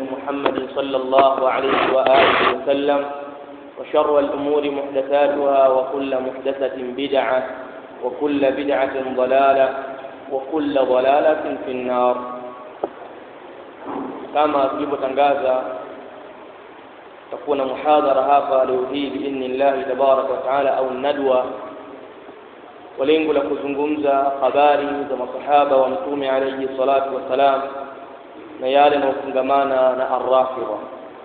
محمد صلى الله عليه وآله وسلم وشر الأمور محدثاتها وكل محدثة بدعة وكل بدعة ضلالة وكل ضلالة في النار. كما tulivyotangaza تكون محاضرة hapa leo hii باذن الله تبارك وتعالى au nadwa, kwa lengo la kuzungumza habari za masahaba wa mtume alayhi salatu wasalam na yale yanayofungamana na ar-rafidha.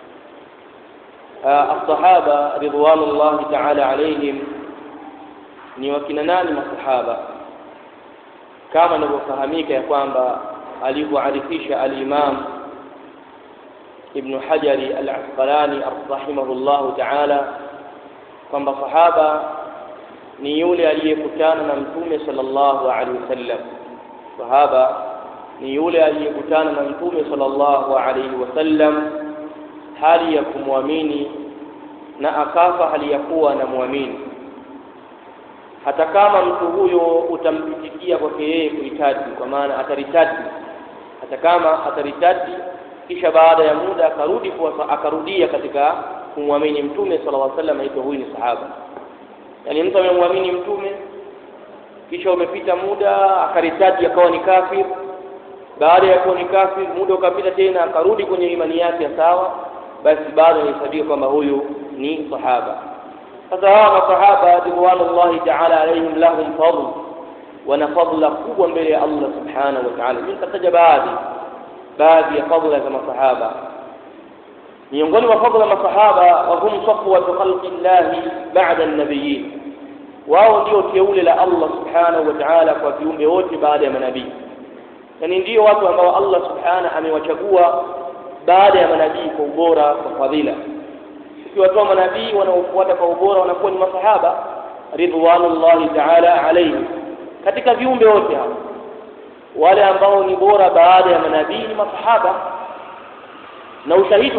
As-sahaba ridwanullahi ta'ala alayhim ni wakina nani masahaba? Kama inavyofahamika ya kwamba alivyoarifisha al-Imam Ibn Hajar al-Asqalani rahimahullahu ta'ala kwamba sahaba ni yule aliyekutana na mtume sallallahu alaihi wasallam. Sahaba ni yule aliyekutana na mtume sallallahu alaihi wasallam hali ya kumwamini na akafa hali ya kuwa na muamini, hata kama mtu huyo utampitikia kwake yeye kuitadi, kwa maana ataritadi. Hata kama ataritadi kisha baada ya muda akarudia katika kumwamini mtume sallallahu alaihi wasallam, aitwa huyu ni sahaba. Yani mtu amemwamini mtume kisha umepita muda akaritadi akawa ni kafir, baada ya kuwa ni kafir muda ukapita tena akarudi kwenye imani yake sawa, basi bado inahesabiwa kwamba huyu ni sahaba. Sasa hawa masahaba ridwanullahi ta'ala alayhim lahum fadl, wana fadla kubwa mbele ya Allah subhanahu wa ta'ala. Nitataja baadhi ya fadla za masahaba. Miongoni mwa fadla masahaba wa hum safwatu khalqillahi ba'da an-nabiyyin, wao ndio teule la Allah subhanahu wa ta'ala kwa viumbe wote baada ya manabii. Yani ndio watu ambao Allah subhanahu amewachagua baada ya manabii kwa ubora, kwa fadhila. Ikiwatoa manabii wanaofuata kwa ubora wanakuwa ni masahaba ridwanullahi ta'ala alayhim. Katika viumbe wote hao wale ambao ni bora baada ya manabii ni masahaba. Na ushahidi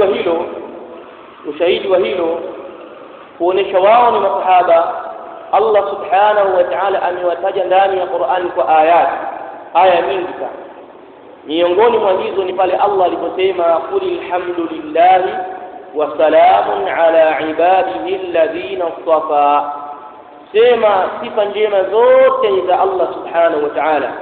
wa hilo kuonesha wao ni masahaba, Allah subhanahu wa ta'ala amewataja ndani ya Qur'an kwa aya mingi sana. Miongoni mwa hizo ni pale Allah aliposema qul alhamdulillahi wa salamun ala ibadihi alladhina istafa, sema sifa njema zote za Allah subhanahu wa ta'ala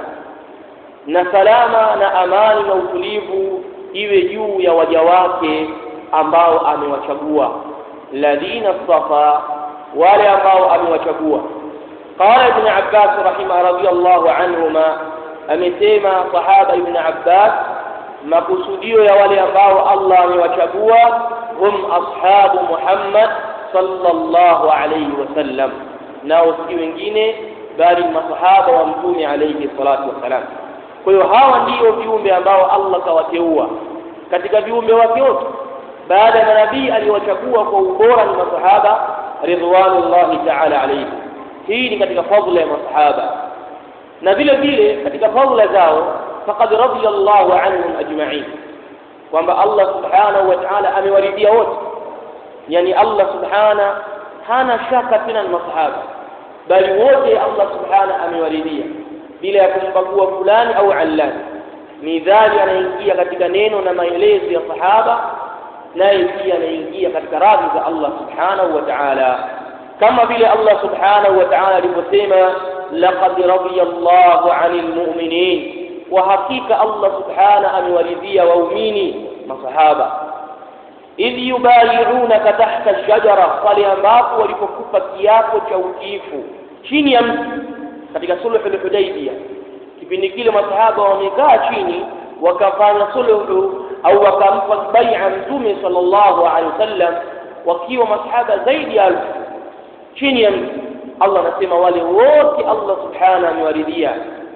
na salama na amani na utulivu iwe juu ya waja wake ambao amewachagua. Alladhina istafa, wale ambao amewachagua. Qala Ibn Abbas radhiyallahu anhuma, amesema sahaba Ibn Abbas makusudio ya wale ambao Allah amewachagua hum ashabu Muhammad sallallahu alayhi wasallam, nao si wengine bali masahaba wa mtume alayhi salatu wasalam. Kwa hiyo hawa ndio viumbe ambao Allah kawateua katika viumbe wake wote. Baada ya nabii aliwachagua kwa ubora ni masahaba ridwanullahi ta'ala alayhi. Hii ni katika fadhila ya masahaba. Na vile vile katika fadhila zao faqad radiyallahu anhum ajma'in, kwamba Allah subhanahu wa ta'ala amewaridhia wote. Yani Allah subhanahu hana shaka tena na masahaba, bali wote Allah subhanahu amewaridhia bila ya kumbagua fulani au allani. Midhali anaingia katika neno na maelezo ya sahaba, naye pia anaingia katika radhi za Allah subhanahu wa ta'ala, kama vile Allah subhanahu wa ta'ala aliposema laqad radiyallahu 'anil mu'minin, wa hakika Allah subhanahu amewaridhia waumini masahaba. Idh yubayi'unaka tahta ash-shajara, pale ambapo walipokupa kiapo cha utiifu chini ya mti katika sulhu al-Hudaybiyah. Kipindi kile masahaba wamekaa chini wakafanya sulhu au wakampa bai'a mtume sallallahu alaihi wasallam wakiwa masahaba zaidi ya 1000 chini ya mti. Allah anasema wale wote Allah subhanahu amewaridhia.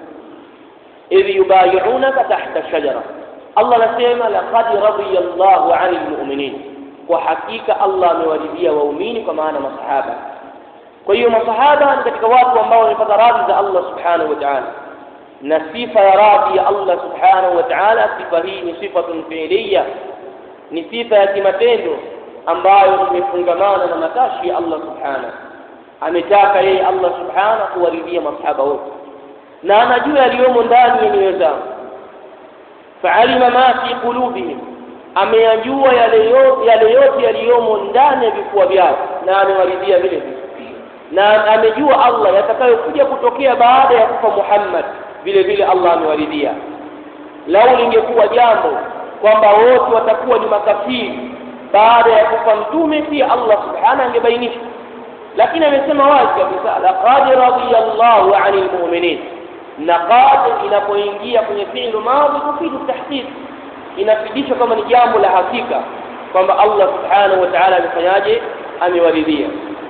Idh yubayi'unaka tahta ash-shajara, Allah anasema laqad radiyallahu 'anil mu'minin, kwa hakika Allah amewaridhia waumini, kwa maana masahaba. Kwa hiyo masahaba ni katika watu ambao wamepata radhi za Allah subhanahu wa ta'ala, na sifa ya radhi ya Allah subhanahu wa ta'ala, sifa hii ni sifatun fi'liya, ni sifa ya kimatendo ambayo imefungamana na matashi ya Allah subhanahu. Ametaka yeye Allah subhanahu kuwaridhia masahaba wote, na anajua yaliyomo ndani ya nyoyo zao. Fa'alima ma fi qulubihim, ameyajua yale yote yaliyomo ndani ya vifua vyao na amewaridhia vile vile, na amejua Allah yatakayokuja kutokea baada ya kufa Muhammad vile vile Allah amewaridhia. Lau lingekuwa jambo kwamba wote watakuwa ni makafiri baada ya kufa mtume, pia Allah subhanahu angebainisha, lakini amesema wazi kabisa laqad radiyallahu 'anil mu'minin. Na qad inapoingia kwenye fi'l madhi tufidu tahqiq, inafidisha kama ni jambo la hakika kwamba Allah subhanahu wa ta'ala amefanyaje, amewaridhia.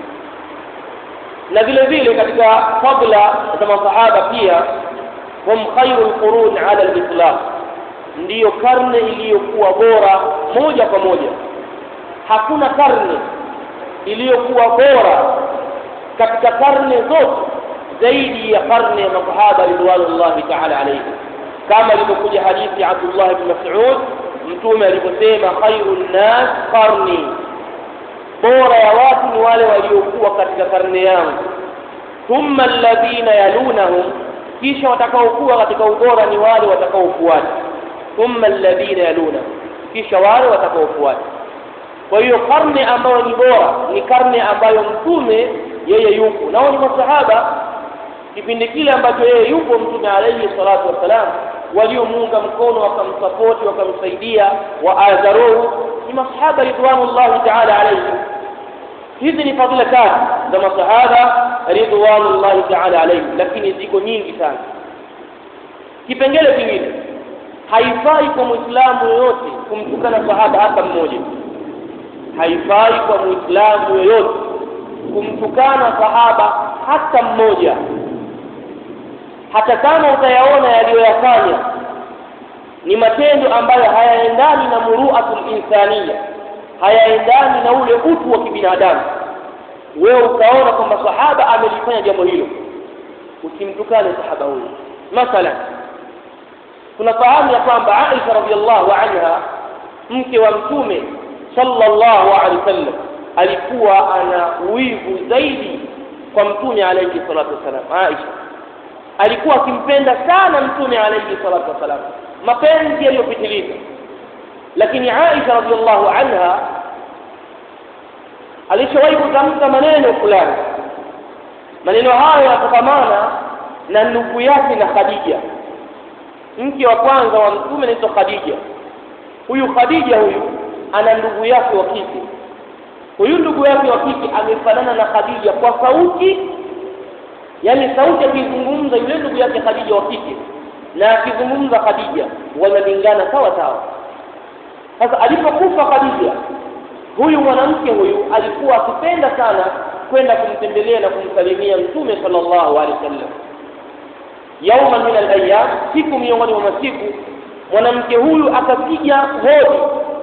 Na vile vile katika fadla za masahaba pia, hum khairul qurun 'ala al-itlaq, ndiyo karne iliyokuwa bora moja kwa moja. Hakuna karne iliyokuwa bora katika karne zote zaidi ya karne ya masahaba ridwanullahi ta'ala alayhi, kama ilivyokuja hadithi ya Abdullah ibn Mas'ud, mtume aliposema khairun nas qarni, bora ya watu ni wale waliokuwa katika karne yangu, thumma alladhina yalunahum, kisha watakaokuwa katika ubora ni wale watakaofuata, thumma alladhina yalunahum, kisha wale watakaofuata. Kwa hiyo karne ambayo ni bora ni karne ambayo mtume yeye yupo, nao ni masahaba. Kipindi kile ambacho yeye yupo mtume alayhi salatu wasalam, waliomuunga mkono wakamsapoti wakamsaidia waadharuhu ni masahaba ridwanullahi ta'ala alayhi. Hizi ni fadhila tatu za masahaba ridwanullahi ta'ala alayhi, lakini ziko nyingi sana. Kipengele kingine, haifai kwa muislamu yoyote kumtukana sahaba hata mmoja. Haifai kwa muislamu yoyote kumtukana sahaba hata mmoja, hata kama utayaona yaliyoyafanya ni matendo ambayo hayaendani na muru'atul insaniya, hayaendani na ule utu wa kibinadamu, wewe utaona kwamba sahaba amelifanya jambo hilo, usimtukane sahaba huyo. Mathalan, tunafahamu ya kwamba Aisha radhiallahu anha, mke wa mtume sallallahu alaihi wasallam, alikuwa ana wivu zaidi kwa mtume alayhi salatu wasallam. Aisha alikuwa akimpenda sana mtume alayhi salatu wasallam, mapenzi yaliyopitiliza. Lakini Aisha radhiallahu anha alishawahi kutamka maneno fulani. Maneno hayo yatokamana na ndugu yake na Khadija, mke wa kwanza wa mtume anaitwa Khadija. Huyu Khadija huyu ana ndugu yake wa kike. Huyu ndugu yake wa kike amefanana na Khadija kwa sauti, yani sauti akizungumza yule ndugu yake Khadija wa kike na akizungumza Khadija wanalingana sawa sawa. Sasa alipokufa Khadija, huyu mwanamke huyu alikuwa akipenda sana kwenda kumtembelea na kumsalimia mtume sallallahu alaihi wasallam. Yauma min al-ayyam, siku miongoni mwa masiku, mwanamke huyu akapiga hodi.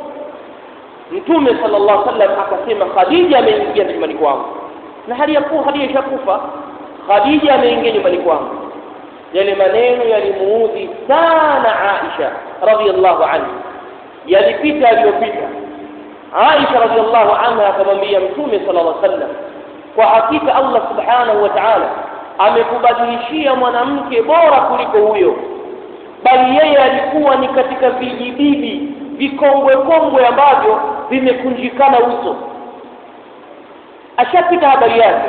Mtume sallallahu alaihi wasallam akasema, Khadija ameingia nyumbani kwangu, na hali ya kuwa Khadija ishakufa. Khadija ameingia nyumbani kwangu. Yale maneno yalimuudhi sana Aisha radhiallahu anha, yalipita aliyopita. Aisha radhiallahu anha akamwambia Mtume sallallahu alaihi wasallam, kwa hakika Allah subhanahu wa ta'ala amekubadilishia mwanamke bora kuliko huyo, bali yeye alikuwa ni katika vijibibi vikongwe kongwe ambavyo vimekunjikana uso. Ashapita habari yake.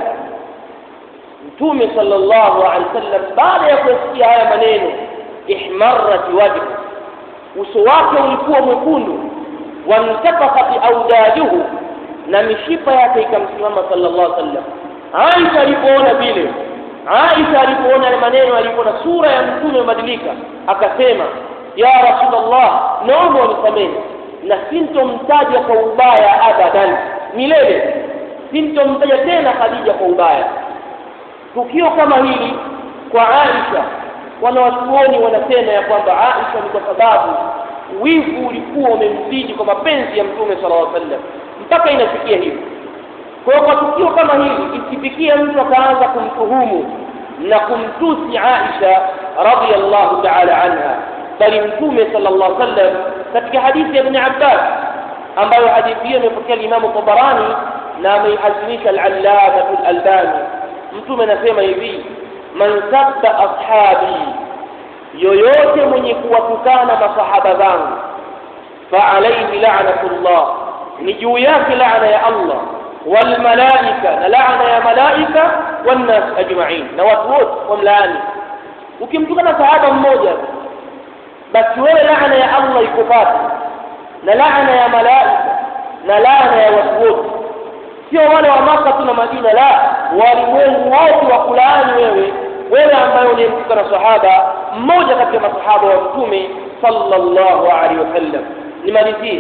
Mtume sallallahu alaihi wasallam baada ya kusikia haya maneno, ihmarrat wajhu, uso wake ulikuwa mwekundu, wantafaqat awdajuhu, na mishipa yake ikamsimama sallallahu alaihi wasallam. Aisha alipoona vile, Aisha alipoona maneno, alipoona sura ya mtume mbadilika, akasema, ya Rasulullah, naomba unisamehe na sintomtaja kwa ubaya abadan, milele sintomtaja tena Khadija kwa ubaya. Tukio kama hili kwa Aisha, wanawachuoni wanasema ya kwamba Aisha ni kwa sababu wivu ulikuwa umemzidi kwa mapenzi ya mtume sallallahu alaihi wasallam, mpaka inafikia hivi. Kwa hiyo kwa tukio kama hili isifikie mtu akaanza kumtuhumu na kumtusi Aisha radhiyallahu ta'ala anha, bali mtume sallallahu alaihi wasallam katika hadithi ya Ibn Abbas, ambayo hadithi hiyo imepokea Imam Tabarani na ameihasanisha al-Allama al-Albani, mtume anasema hivi, man sabba ashabi, yoyote mwenye kuwatukana masahaba zangu, فعليه لعنة الله نجوياك لعنة يا الله والملائكة لعنة يا ملائكة والناس أجمعين نواتوت وملاني ukimtukana sahaba mmoja basi wewe laana ya Allah ikupata na laana ya malaika na laana ya watu wote sio wale wa Maka tu na Madina la walimwengu wote wa kulaani wewe ambaye unimtukana sahaba mmoja kati ya masahaba wa Mtume sallallahu alaihi wasallam nimalizie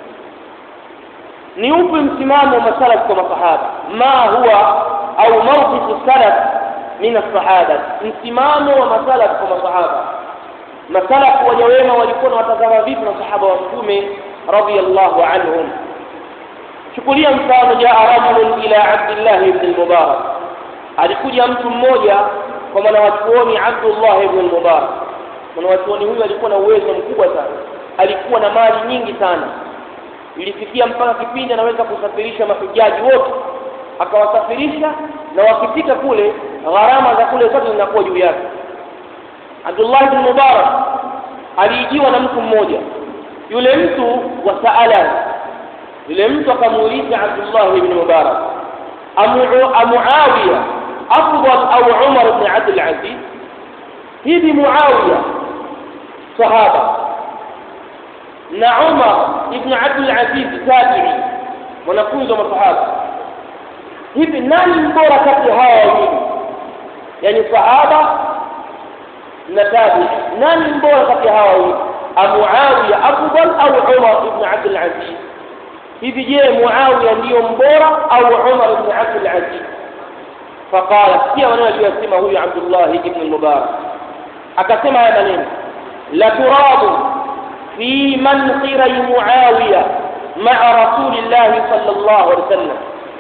ni upi msimamo wa masalaf kwa masahaba ma huwa au mawqif salaf min as-sahaba msimamo wa masalaf kwa masahaba masalaf waja wema walikuwa watazama vipi masahaba wa Mtume radiyallahu anhum chukulia mfano jaa rajulun ila Abdullah ibn al-Mubarak alikuja mtu mmoja kwa mwanachuoni Abdullah ibn al-Mubarak mwanachuoni huyu alikuwa na uwezo mkubwa sana alikuwa na mali nyingi sana ilifikia mpaka kipindi anaweza kusafirisha mahujaji wote akawasafirisha na wakifika kule gharama za kule zote zinakuwa juu yake Abdullah ibn Mubarak alijiwa na mtu mmoja yule mtu wasaala yule mtu akamuuliza Abdullah ibn Mubarak Muawiya afdal au Umar ibn Abdul Aziz hivi Muawiya sahaba na Umar ibn Abdul Aziz tabi'i wanafunzi wa masahaba hivi nani mbora kati hawa wawili yani sahaba na tabi'i nani mbora kati hawa wawili Muawiya afdal au Umar ibn Abdul Aziz hivi je Muawiya ndio mbora au Umar ibn Abdul Aziz faqala pia wanayosema huyu Abdullah ibn al-Mubarak akasema haya maneno la turabu في منقر معاوية مع رسول الله صلى الله عليه وسلم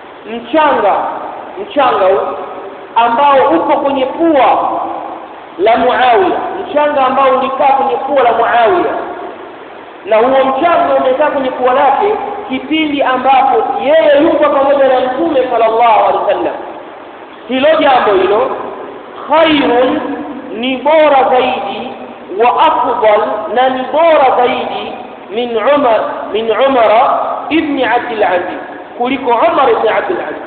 mchanga ambao uko kwenye pua la Muawiya mchanga ambao ulikaa kwenye pua la Muawiya na huo mchanga umekaa kwenye pua lake kipindi ambapo yeye yuko pamoja na Mtume sallallahu alaihi wasallam hilo jambo hilo khairun ni bora zaidi وأفضل نبورة زيدي من عمر ابن عبد العزيز كلك عمر ابن عبد العزيز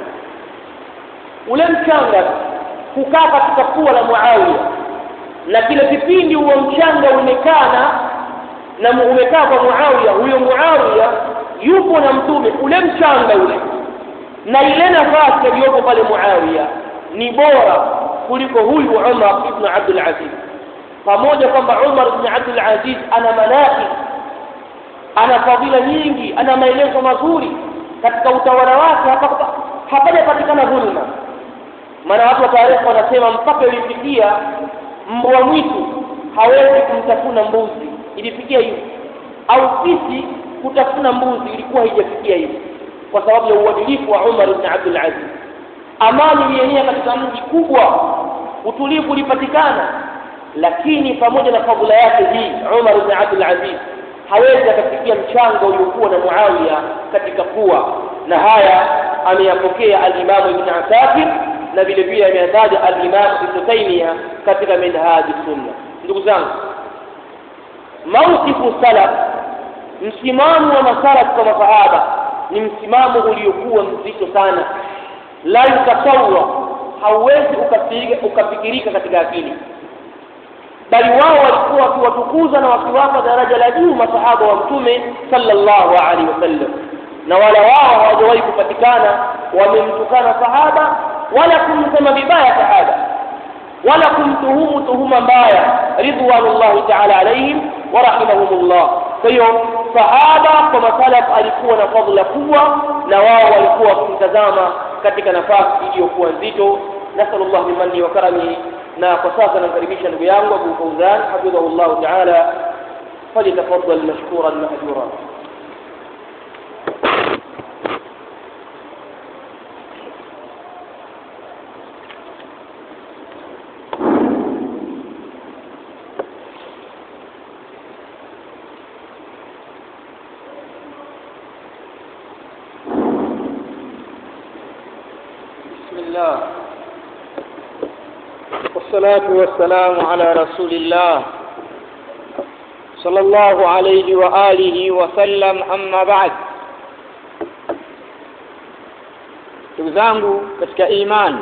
ولم كان kukaa katika pua la Muawiya na kile kipindi huo mchanga umekana na umekaa kwa Muawiya huyo Muawiya yupo na Mtume ule mchanga ule na ile nafasi iliyopo pale Muawiya ni bora kuliko huyu Umar ibn Abdul Aziz pamoja kwamba Umar ibn Abdul Aziz ana manaqib ana fadhila nyingi ana maelezo mazuri katika utawala wake hapajapatikana dhulma maana watu wa taarifa wanasema mpaka ilifikia mbwa mwitu hawezi kumtafuna mbuzi ilifikia hiyo au fisi kutafuna mbuzi ilikuwa haijafikia hiyo kwa sababu ya uadilifu wa Umar ibn Abdul Aziz amani ilienea katika mji kubwa utulivu ulipatikana lakini pamoja na fadhila yake hii Umar ibn Abdul Aziz hawezi akafikia mchango uliokuwa na Muawiya katika pua na haya ameyapokea al-Imam Ibn Asakir na vile vile ameyataja al-Imam Ibn Taymiyyah katika Minhaj as-Sunnah ndugu zangu mawqifu salaf msimamo wa masalaf kwa masahaba ni msimamo uliokuwa mzito sana la yutasawwa hauwezi ukafikirika katika akili bali wao walikuwa wakiwatukuza na wakiwapa daraja la juu masahaba wa Mtume sallallahu alaihi wasallam na wala wao hawajawahi kupatikana wamemtukana sahaba wala kumsema vibaya sahaba wala kumtuhumu tuhuma mbaya ridwanullahi ta'ala alaihim wa rahimahumullah kwa hiyo sahaba kwa masalaf alikuwa na fadhila kubwa na wao walikuwa wakimtazama katika nafasi iliyokuwa nzito nasallallahu bimanni wa karamihi na kwa sasa namkaribisha ndugu yangu Abu Fawzan hafidhahullah ta'ala falitafaddal mashkuran mahjura bismillah والصلاة والسلام على رسول الله sallallahu alayhi wa alihi wa sallam. Amma ba'd, ndugu zangu katika imani,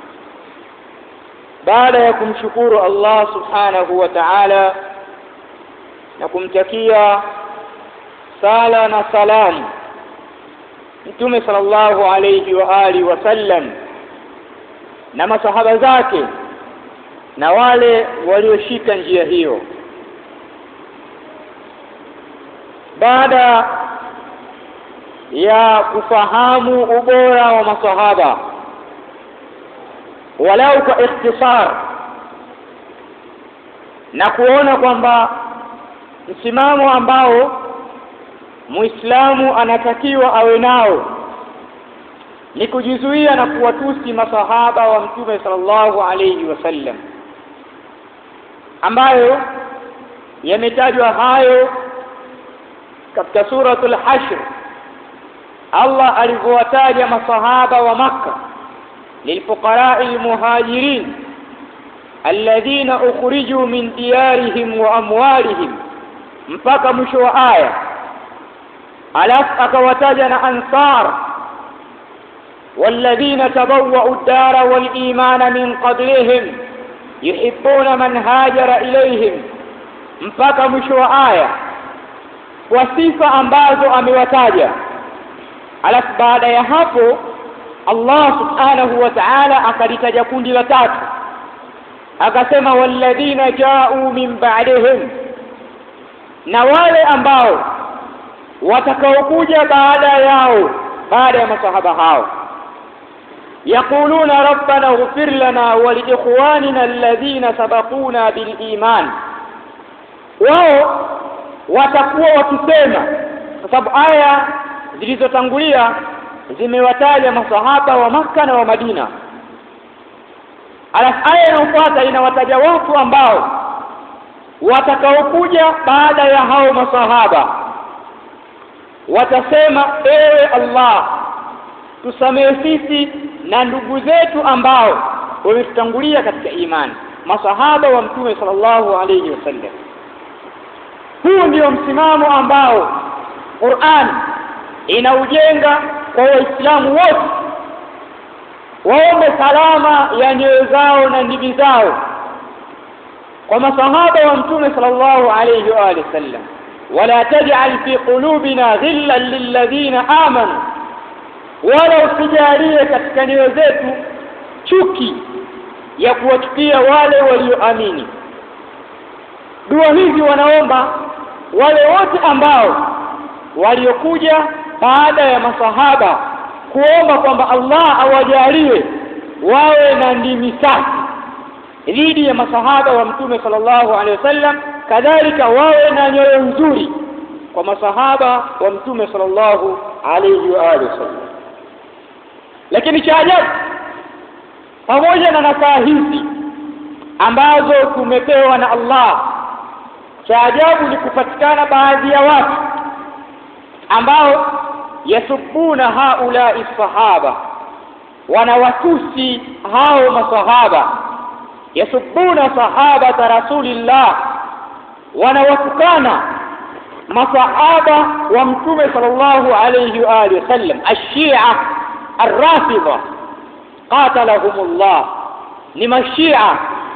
baada ya kumshukuru Allah subhanahu wa ta'ala na kumtakia sala na salam Mtume sallallahu alayhi wa alihi wa sallam na masahaba zake na wale walioshika njia hiyo, baada ya kufahamu ubora wa masahaba walau kwa ikhtisar, na kuona kwamba msimamo ambao Muislamu anatakiwa awe nao ni kujizuia na kuwatusi masahaba wa Mtume sallallahu alayhi wasallam, ambayo yametajwa hayo katika suratul Hashr. Allah alivyowataja masahaba wa Makka, lilfuqara'i almuhajirin alladhina ukhriju min diyarihim wa amwalihim, mpaka mwisho wa aya. Alafu akawataja na ansar, walladhina tabawwa'u ad-dara wal imana min qablihim yuhibbuna man hajara ilayhim, mpaka mwisho wa aya, kwa sifa ambazo amewataja. Alafu baada ya hapo Allah subhanahu wa ta'ala akalitaja kundi la tatu, akasema walladhina ja'u min ba'dihim, na wale ambao watakaokuja baada yao, baada ya masahaba hao, yaquluna rabbana ighfir lana wa li ikhwanina alladhina sabaquna bil iman. Wao watakuwa wakisema, kwa sababu aya zilizotangulia zimewataja masahaba wa Makka na wa Madina. Alafu aya inayofuata inawataja watu ambao watakaokuja baada ya hao masahaba. Watasema, ewe Allah, tusamehe sisi na ndugu zetu ambao wametutangulia katika imani, masahaba wa Mtume sallallahu alayhi wasallam. Huu ndio msimamo ambao Qur'an inaujenga kwa Waislamu wote, waombe salama ya nyoyo zao na ndimi zao kwa masahaba wa Mtume sallallahu alayhi wa sallam. Wala taj'al fi qulubina ghillan lilladhina amanu, wala usijalie katika nyoyo zetu chuki ya kuwachukia wale walioamini. Dua hizi wanaomba wale wote ambao waliokuja baada ya masahaba, kuomba kwamba Allah awajalie wawe na ndimi safi dhidi ya masahaba wa Mtume sallallahu alaihi wasallam, kadhalika wawe na nyoyo nzuri kwa masahaba wa Mtume sallallahu alaihi wasallam. Lakini cha ajabu, pamoja na nasaha hizi ambazo tumepewa na Allah, cha ajabu ni kupatikana baadhi ya watu ambao yasubuna haulai sahaba, wanawatusi hao masahaba, yasubuna sahabata rasulillah, wanawatukana masahaba wa Mtume sallallahu alayhi wa alihi wasallam. Ashia arrafidha qatalahumullah, ni mashia,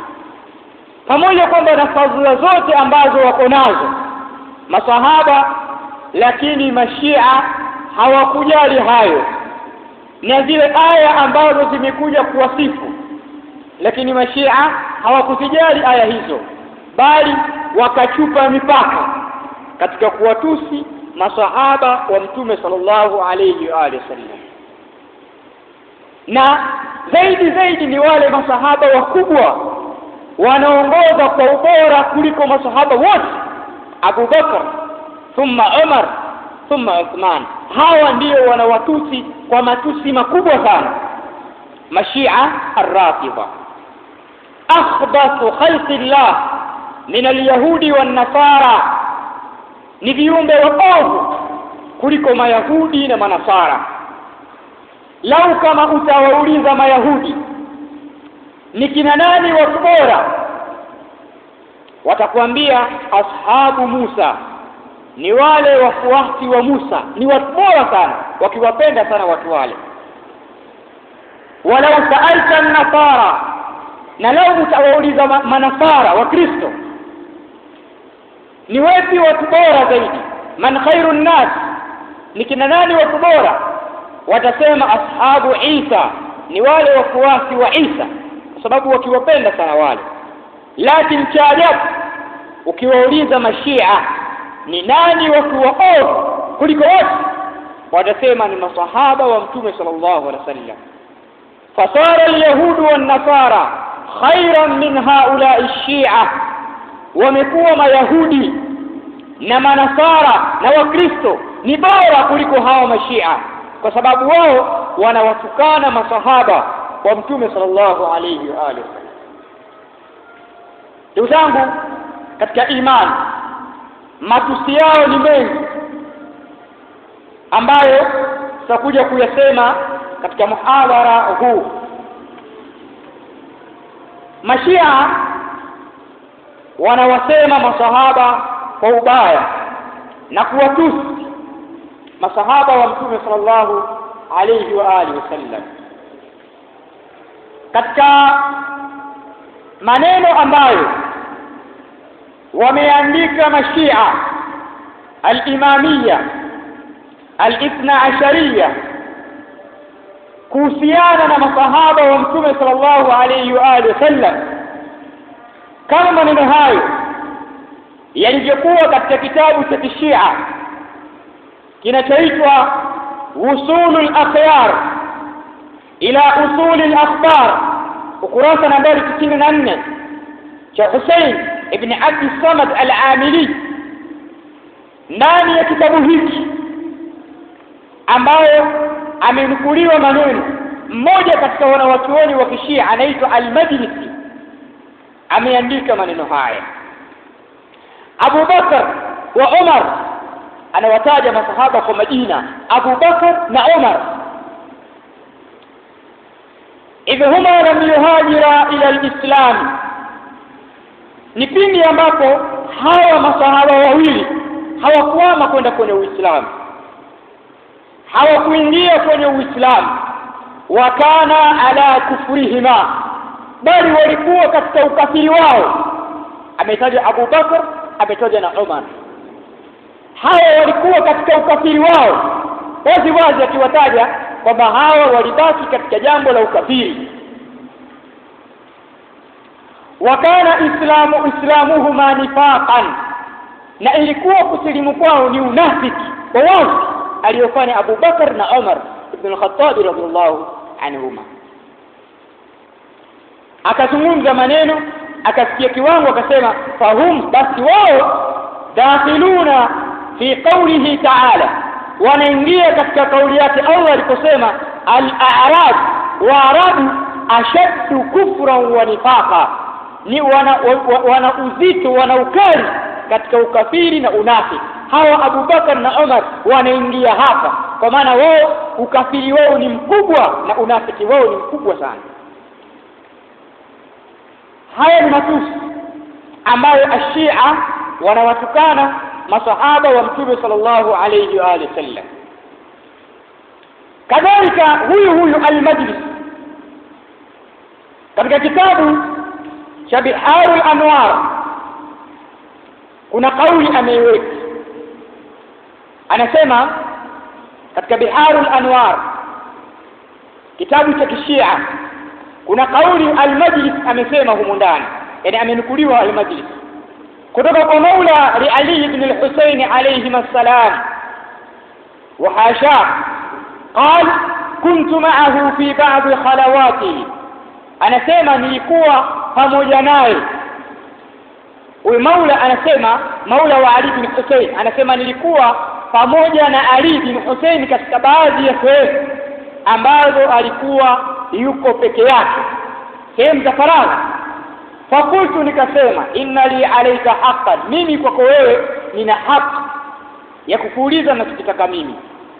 pamoja kwamba na fadhila zote ambazo wako nazo masahaba, lakini mashia hawakujali hayo na zile aya ambazo zimekuja kuwasifu, lakini mashia hawakuzijali aya hizo, bali wakachupa mipaka katika kuwatusi masahaba wa Mtume sallallahu alayhi wa sallam. Na zaidi ni wale masahaba wakubwa wanaongoza kwa ubora kuliko masahaba wote, Abu Bakar, thumma Umar, thumma Uthman. Hawa ndio wanawatusi kwa matusi makubwa sana, mashia ar-rafidha. Akhbathu khalqillah min al-yahudi wan-nasara, ni viumbe waovu kuliko mayahudi na manasara. Lau kama utawauliza mayahudi ni kina nani watu bora, watakwambia ashabu Musa, ni wale wafuasi wa Musa, ni watu bora sana, wakiwapenda sana watu wale. Walau sa'alta an-nasara, na lau utawauliza manasara wa Kristo, ni wapi watu bora zaidi, man khairun nas, ni kina nani watu bora, watasema ashabu Isa, ni wale wafuasi wa Isa, kwa sababu wakiwapenda sana wale. Lakini cha ajabu, ukiwauliza mashia ni nani watu waovu kuliko wote, watasema ni masahaba wa Mtume sallallahu alaihi wasallam. Fasara al-yahudu wan-nasara khairan min haula'i ash-shi'a, wamekuwa mayahudi na manasara na wakristo ni bora kuliko hao mashia, kwa sababu wao wanawatukana masahaba wa Mtume sallallahu alayhi wa alihi wasallam. Ndugu zangu katika imani, matusi yao ni mengi ambayo tutakuja kuyasema katika muhadhara huu. Mashia wanawasema masahaba kwa ubaya na kuwatusi masahaba wa Mtume sallallahu alayhi wa alihi wasallam. Katika maneno ambayo wameandika mashia al-imamiyya al-ithna ashariyya kuhusiana na masahaba wa Mtume sallallahu alayhi wa alihi wasallam, kama maneno hayo yalivyokuwa katika kitabu cha Kishia kinachoitwa Wusulul Akhyar ila Usulil Akhbar, ukurasa nambari 94, cha Hussein ibn Abd Samad al-Amili. Ndani ya kitabu hiki ambayo amenukuliwa maneno mmoja katika wanawachuoni wa Kishia anaitwa al-Majlisi, ameandika maneno haya: Abu Bakar wa Umar, anawataja masahaba kwa majina, Abu Bakar na Umar, idha huma lam yuhajira ila al-Islam, ni pindi ambapo hawa masahaba wawili hawakuama kwenda kwenye Uislamu, hawakuingia kwenye Uislamu, wakana ala kufrihima, bali walikuwa katika ukafiri wao. Ametaja Abu Bakar, ametaja na Umar. Hawa walikuwa katika ukafiri wao wazi wazi, akiwataja kwamba hawa walibaki katika jambo la ukafiri. Wakana islamuhuma nifaqan, na ilikuwa kusilimu kwao ni unafiki wa wazi aliyofanya Abu Bakar na Umar ibn al-Khattab radhiyallahu anhuma. Akazungumza maneno, akasikia kiwango, akasema fahum, basi wao dakhiluna fi qawlihi ta'ala, wanaingia katika kauli yake Allah aliposema al-a'rab wa arabu ashaddu kufran wa nifaqa, ni wana uzito, wana ukali katika ukafiri na unafiki. Hawa Abu Bakar na Umar wanaingia hapa, kwa maana wao ukafiri wao ni mkubwa na unafiki wao ni mkubwa sana. Haya ni matusi ambayo ashia wanawatukana masahaba wa Mtume sallallahu alayhi wa alihi wasallam. Kadhalika huyu al-Majlis katika kitabu cha Biharul Anwar kuna kauli ameiweka, anasema katika Biharul Anwar, kitabu cha Kishia, kuna kauli al-Majlis amesema humu ndani, yani amenukuliwa al-Majlis kutoka kwa Maula Ali ibn al-Husayn alayhi assalam, wa hasha قال كنت معه في بعض خلواته, anasema nilikuwa pamoja naye. Huyu Maula anasema, Maula wa Ali ibn Husayn anasema nilikuwa pamoja na Ali ibn Husayn katika baadhi ya sehemu ambazo alikuwa yuko peke yake, sehemu za faragha. Fakultu, nikasema inna li alayka haqqan, mimi kwako wewe nina haki ya kukuuliza na kutaka mimi.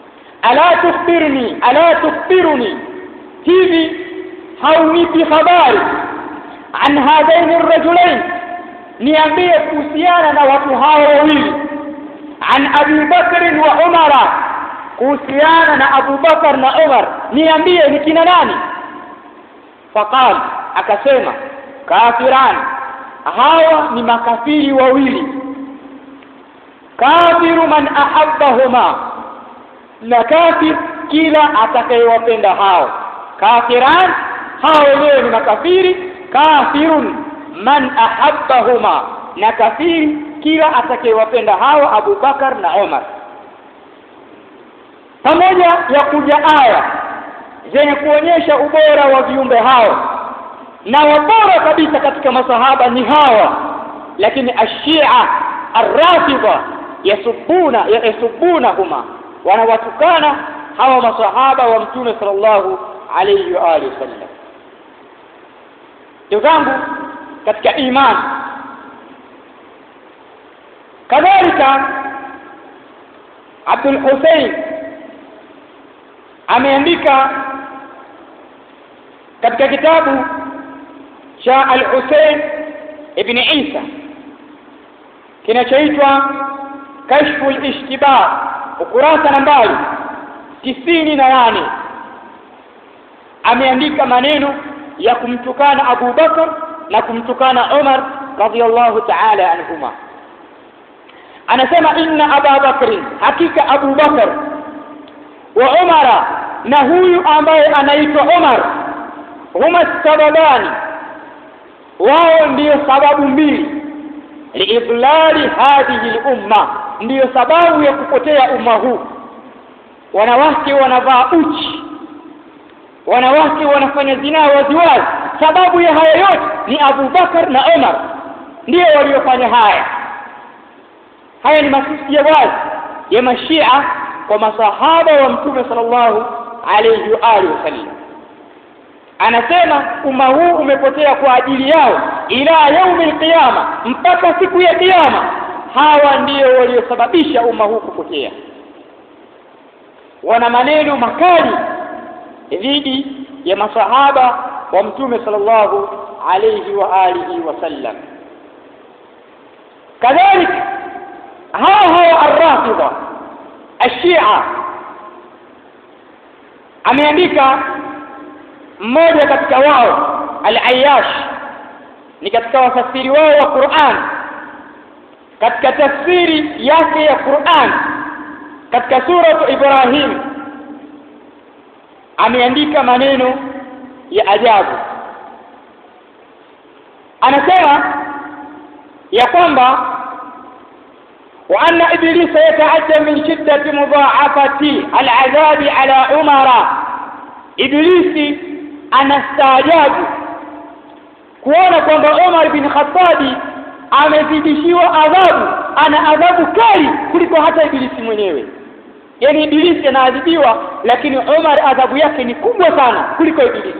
Ala tukhbiruni, hivi haunipi habari an hadaini ar-rajulain, niambie kuhusiana na watu hao wawili, an Abi Bakr wa Umar, kuhusiana na Abu Bakar na Umar niambie ni kina nani? Faqal, akasema kafiran, hawa ni makafiri wawili, kafiru man ahabbahuma, na kafir kila atakayewapenda hao. Kafiran, hao wenyewe ni makafiri, kafirun man ahabbahuma, na kafiri kila atakayewapenda hao Abu Bakar na Umar. Pamoja ya kuja aya zenye kuonyesha ubora wa viumbe hao na wabora kabisa katika masahaba ni hawa, lakini ashia arrafidha yasubuna huma, wanawatukana hawa masahaba wa Mtume sallallahu alayhi wa alihi wasallam. Ndugu zangu katika imani, kadhalika Abdul Hussein ameandika katika kitabu cha Al-Hussein ibn Isa kinachoitwa Kashful Ishtibah, ukurasa nambari 98, ameandika maneno ya kumtukana Abu Bakar na kumtukana Umar radhiyallahu ta'ala anhuma. Anasema inna Abu Bakr, hakika Abu Bakar, wa Umar, na huyu ambaye anaitwa Umar, huma sababani, wao ndio sababu mbili, liidlali hadhihi al-umma, ndio sababu ya kupotea umma huu. Wanawake wanavaa uchi, wanawake wanafanya zinaa waziwazi, sababu ya haya yote ni Abu Bakar na Umar, ndio waliofanya haya. Haya ni masusi ya wazi ya mashia kwa masahaba wa Mtume sallallahu alayhi wa alihi wasallam. Anasema umma huu umepotea kwa ajili yao ila yaumil qiyama, mpaka siku ya kiyama. Hawa ndio waliosababisha umma huu kupotea. Wana maneno makali dhidi ya masahaba wa Mtume sallallahu alayhi wa alihi wasallam. Kadhalika hawa ar-rafidha ashia, ameandika mmoja katika wao Al-Ayyash, ni katika wafasiri wao wa Qur'an, katika tafsiri yake ya Qur'an katika sura Ibrahim ameandika maneno ya ajabu. Anasema ya kwamba wa anna iblisa yata'ajjab min shiddati mudha'afati al'adhabi ala Umara, iblisi anastaajabu kuona kwamba Umar bin Khattab amezidishiwa adhabu, ana adhabu kali kuliko hata ibilisi mwenyewe. Yani ibilisi anaadhibiwa, lakini Umar adhabu yake ni kubwa sana kuliko ibilisi.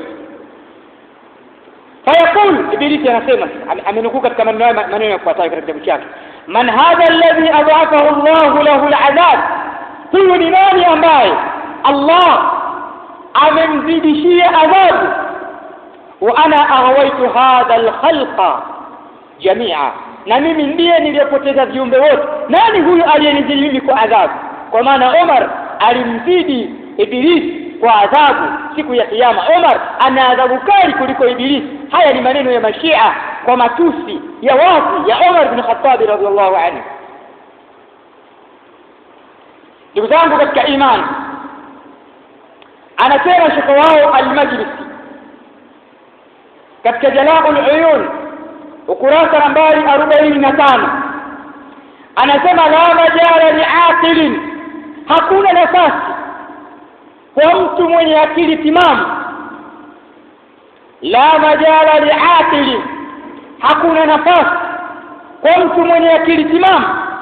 Fayaqul, ibilisi anasema, amenukuu katika maneno yafuatayo katika kitabu chake, man hadha alladhi adhafahu Allah lahu al'adab, huyu ni nani ambaye Allah amemzidishia adhabu? Wa ana aghwaitu hadha al-khalqa jamia, na mimi ndiye niliyepoteza viumbe wote. Nani huyu aliyenizidi mimi kwa adhabu? Kwa maana Umar alimzidi ibilisi kwa adhabu siku ya kiyama. Umar ana adhabu kali kuliko ibilisi. Haya ni maneno ya mashia kwa matusi ya wazi ya Umar bin Khattab radhiallahu anhu. Ndugu zangu katika imani, anasema shekhi wao Al-Majlisi katika Jala'ul Uyun ukurasa nambari 45, anasema la majala li'aqilin, hakuna nafasi kwa mtu mwenye akili timamu. La majala li'aqilin, hakuna nafasi kwa mtu mwenye akili timamu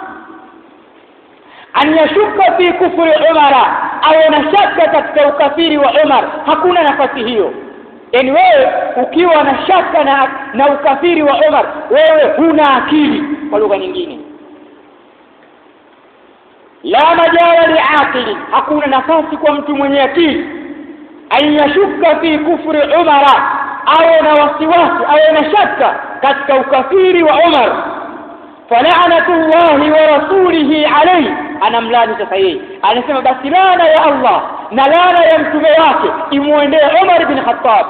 an yashuka fi kufri Umar, au na shaka katika ukafiri wa Umar. Hakuna nafasi hiyo. Yani wewe ukiwa na shaka na ukafiri wa Umar, wewe huna akili kwa lugha nyingine. La majala li'aqili, hakuna nafasi kwa mtu mwenye akili an yashuka fi kufri Umar, au na wasiwasi, au na shaka katika ukafiri wa Umar. Fala'natullahi wa rasulihi alayhi, anamlani sasa yeye, anasema basi laana ya Allah na laana ya mtume wake imuendee Umar bin Khattab.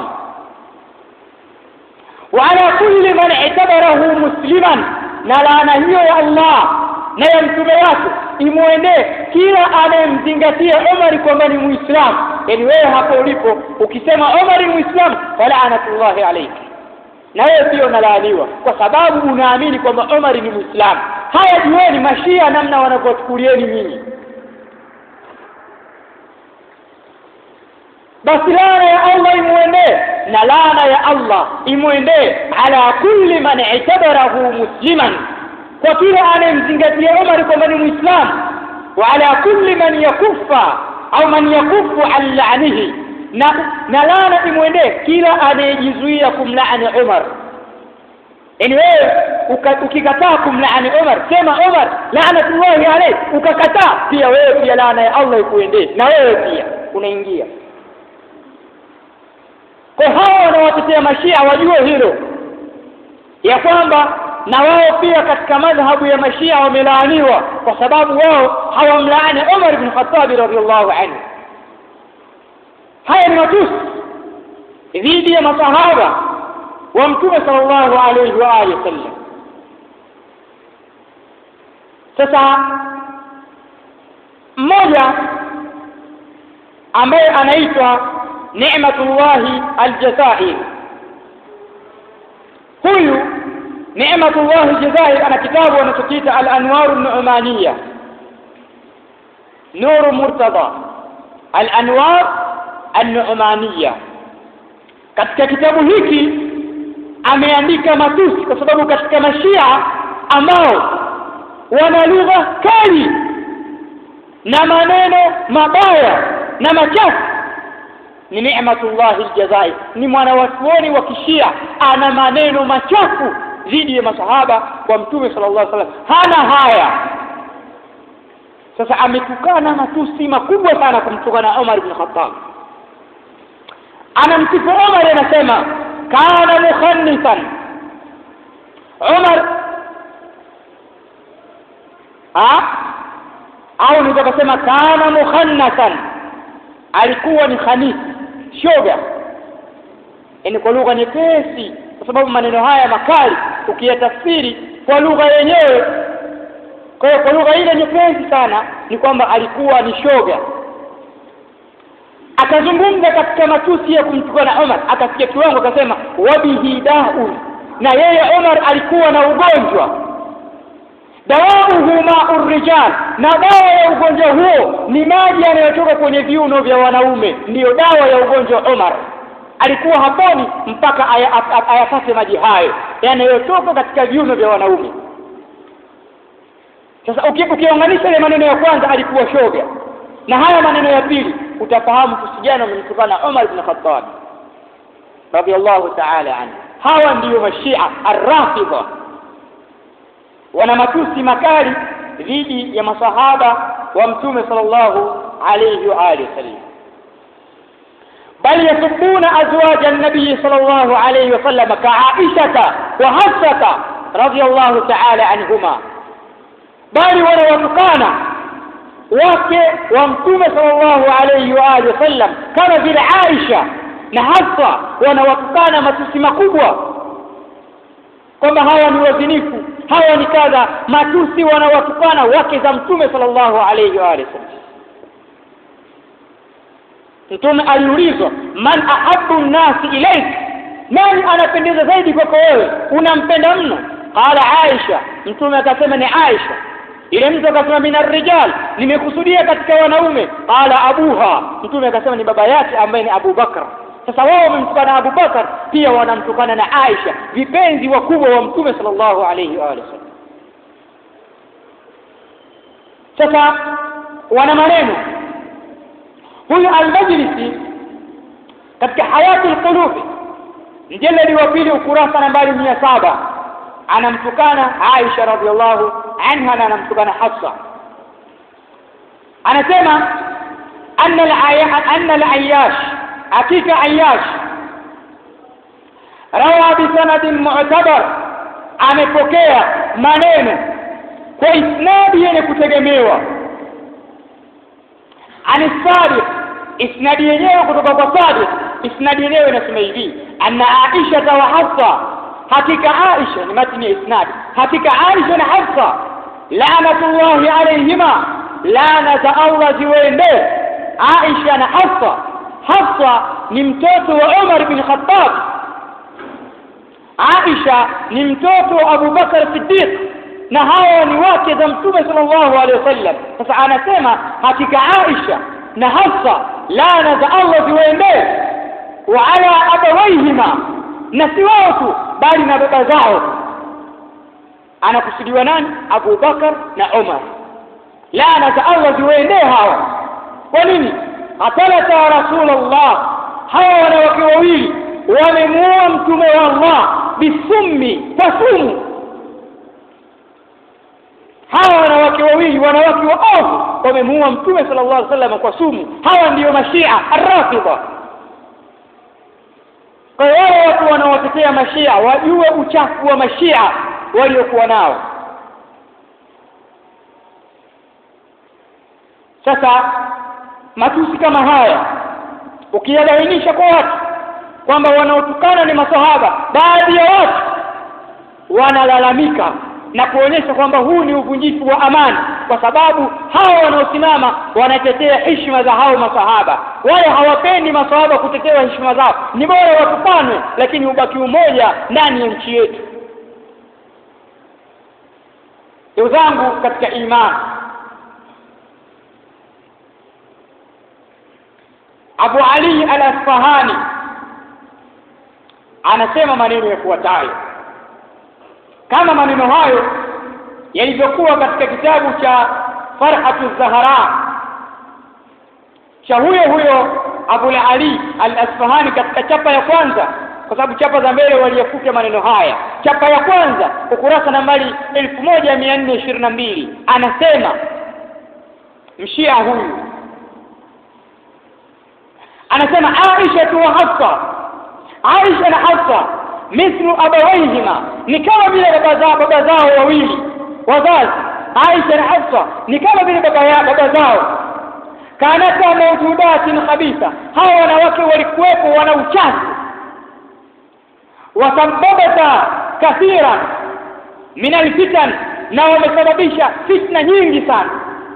Wa ala kulli man i'tabarahu musliman, na laana hiyo ya Allah na ya mtume wake imuendee kila anayemzingatia Umar kwamba ni Muislamu. Yani wewe hapo ulipo ukisema Umar ni Muislamu, fala'natullahi alayhi, na wewe pia unalaaniwa kwa sababu unaamini kwamba Umar ni Muislamu. Haya jueni mashia namna wanavyochukulieni nyinyi. Basi laana ya Allah imuendee, na laana ya Allah imuendee ala kulli man i'tabarahu musliman, kwa kila anayemzingatia Umar kwamba ni Muislamu. Wa ala kulli man yakuffa au man yakufu an la'nihi, na laana imuendee kila anayejizuia kumlaani Umar. Yani wewe ukikataa kumlaani Umar, sema Umar la'natullahi alayhi, ukakataa pia wewe pia laana ya Allah ikuendee, na wewe pia unaingia. Kwa hao wanaotetea mashia wajue hilo, ya kwamba na wao pia katika madhhabu ya mashia wamelaaniwa kwa sababu wao hawamlaani Umar ibn Khattab radhiyallahu anhu. Haya ni matusi dhidi ya masahaba wa Mtume sallallahu alayhi wa alihi wasallam. Sasa mmoja ambaye anaitwa Ni'matullahi al-Jazairi, huyu Ni'matullahi al-Jazairi ana kitabu anachokiita al-Anwar an-Nu'maniyya, Nur Murtada, al-Anwar an-Nu'maniyya. Katika kitabu hiki ameandika matusi, kwa sababu katika mashia ambao wana lugha kali na maneno mabaya na machafu ni Ni'matullahi al-Jazairi. Ni mwanawachuoni wa kishia, ana maneno machafu dhidi ya masahaba wa Mtume sallallahu alaihi wasallam, hana haya. Sasa ametukana matusi makubwa sana kumtukana Umar ibn Khattab. Anamsifu Umar, anasema kana mukhannisan Umar, au ndio kusema kana mukhannasan, alikuwa ni khanisi, shoga. Ni kwa lugha nyepesi, kwa sababu maneno haya makali ukiyatafsiri kwa lugha yenyewe, kwa lugha ile nyepesi sana, ni kwamba alikuwa ni shoga. Akazungumza katika matusi ya kumtukana Umar, akafikia kiwango akasema wabihi daun, na yeye Umar alikuwa na ugonjwa. Dawauhu ma'ur rijal, na dawa ya ugonjwa huo ni maji yanayotoka kwenye viuno vya wanaume, ndiyo dawa ya ugonjwa wa Umar. Alikuwa haponi mpaka ayapate maji hayo yanayotoka katika viuno vya wanaume. Sasa ukiunganisha ile maneno ya kwanza alikuwa shoga na haya maneno ya pili, utafahamu kusijana amenitokana Umar ibn Khattab radiyallahu ta'ala anhu. Hawa ndiyo mashia ar-Rafidha, wana matusi makali dhidi ya masahaba wa Mtume sallallahu alayhi wa alihi wasallam, bal yasubuna azwaja an-nabiy sallallahu alayhi wa sallam ka Aisha wa Hafsa radiyallahu ta'ala anhuma, bali wanawatukana wake wa Mtume sallallahu alayhi wa alihi wasallam kama vile Aisha na Hafsa, wanawatukana matusi makubwa kwamba hawa ni wazinifu, hawa ni kadha. Matusi wanawatukana wake za Mtume sallallahu alayhi wa alihi wasallam. Mtume aliulizwa, man ahabbu an-nasi ilayk, nani anapendeza zaidi kwako wewe, unampenda mno? Qala Aisha, Mtume akasema ni Aisha. Ile mtu akasema minar rijal, nimekusudia katika wanaume. Qala abuha, Mtume akasema ni baba yake ambaye ni Abu Bakar. Sasa wao wamemtukana Abu Bakar, pia wanamtukana na Aisha, vipenzi wakubwa wa Mtume sallallahu alayhi wa sallam. Sasa wana maneno. Huyu al-Majlisi katika Hayatul Qulub mjaladi wa pili ukurasa nambari 700 anamtukana Aisha radhiallahu anha na anamtukana Hafsa. Anasema anna al-Ayyash, hakika Ayyash rawa bi sanadin mu'tabar amepokea maneno kwa isnadi yenye kutegemewa. Sadiq, isnadi yenyewe kutoka kwa Sadiq, isnadi yenyewe inasema hivi: anna Aisha wa Hafsa, hakika Aisha, ni matni ya isnadi, hakika Aisha na Hafsa laanatullahi alayhima, laana za Allah ziwaende Aisha na Hafsa. Hafsa ni mtoto wa Umar bin Khattab, Aisha ni mtoto wa Abu Bakar Siddiq, na hawa ni wake za Mtume sallallahu alaihi wasallam. Sasa anasema hakika Aisha na Hafsa laana za Allah ziwaende, wa ala abawaihima, na si wao tu bali na baba zao. Anakusudiwa nani? Abu Bakar na Umar. Laana za Allah ziwaende hawa. Kwa nini? Atalata Rasulullah, hawa wanawake wawili wamemuua Mtume wa Allah bisummi, kwa sumu. Hawa wanawake wawili, wanawake waovu, wamemuua Mtume sallallahu alaihi wasallam kwa sumu. Hawa ndio Mashia Ar-Rafidha. Kwa wale watu wanaotetea Mashia wajue uchafu wa Mashia waliokuwa nao. Sasa matusi kama haya ukiyabainisha kwa watu kwamba wanaotukana ni masahaba, baadhi ya watu wanalalamika na kuonyesha kwamba huu ni uvunjifu wa amani, kwa sababu hao wanaosimama wanatetea heshima za hao masahaba. Wale hawapendi masahaba kutetea heshima zao, ni bora watupanwe lakini ubaki umoja ndani ya nchi yetu. Ndugu zangu katika imani, Abu Ali al-Asfahani anasema maneno yafuatayo, kama maneno hayo yalivyokuwa katika kitabu cha Farhatu Zahra cha huyo Abu Ali al-Asfahani, katika chapa ya kwanza, kwa sababu chapa za mbele waliyafuta maneno haya. Chapa ya kwanza ukurasa nambari 1422, anasema mshia huyu anasema Aisha wa Hafsa, Aisha na Hafsa mithlu abawaihima, ni kama vile baba zao wawili wazazi. Aisha na Hafsa ni kama vile baba zao. Kanata mawjudatin khabitha, hawa wanawake walikuwepo wana uchafu. Wasababata kathira min alfitan, na wamesababisha fitna nyingi sana.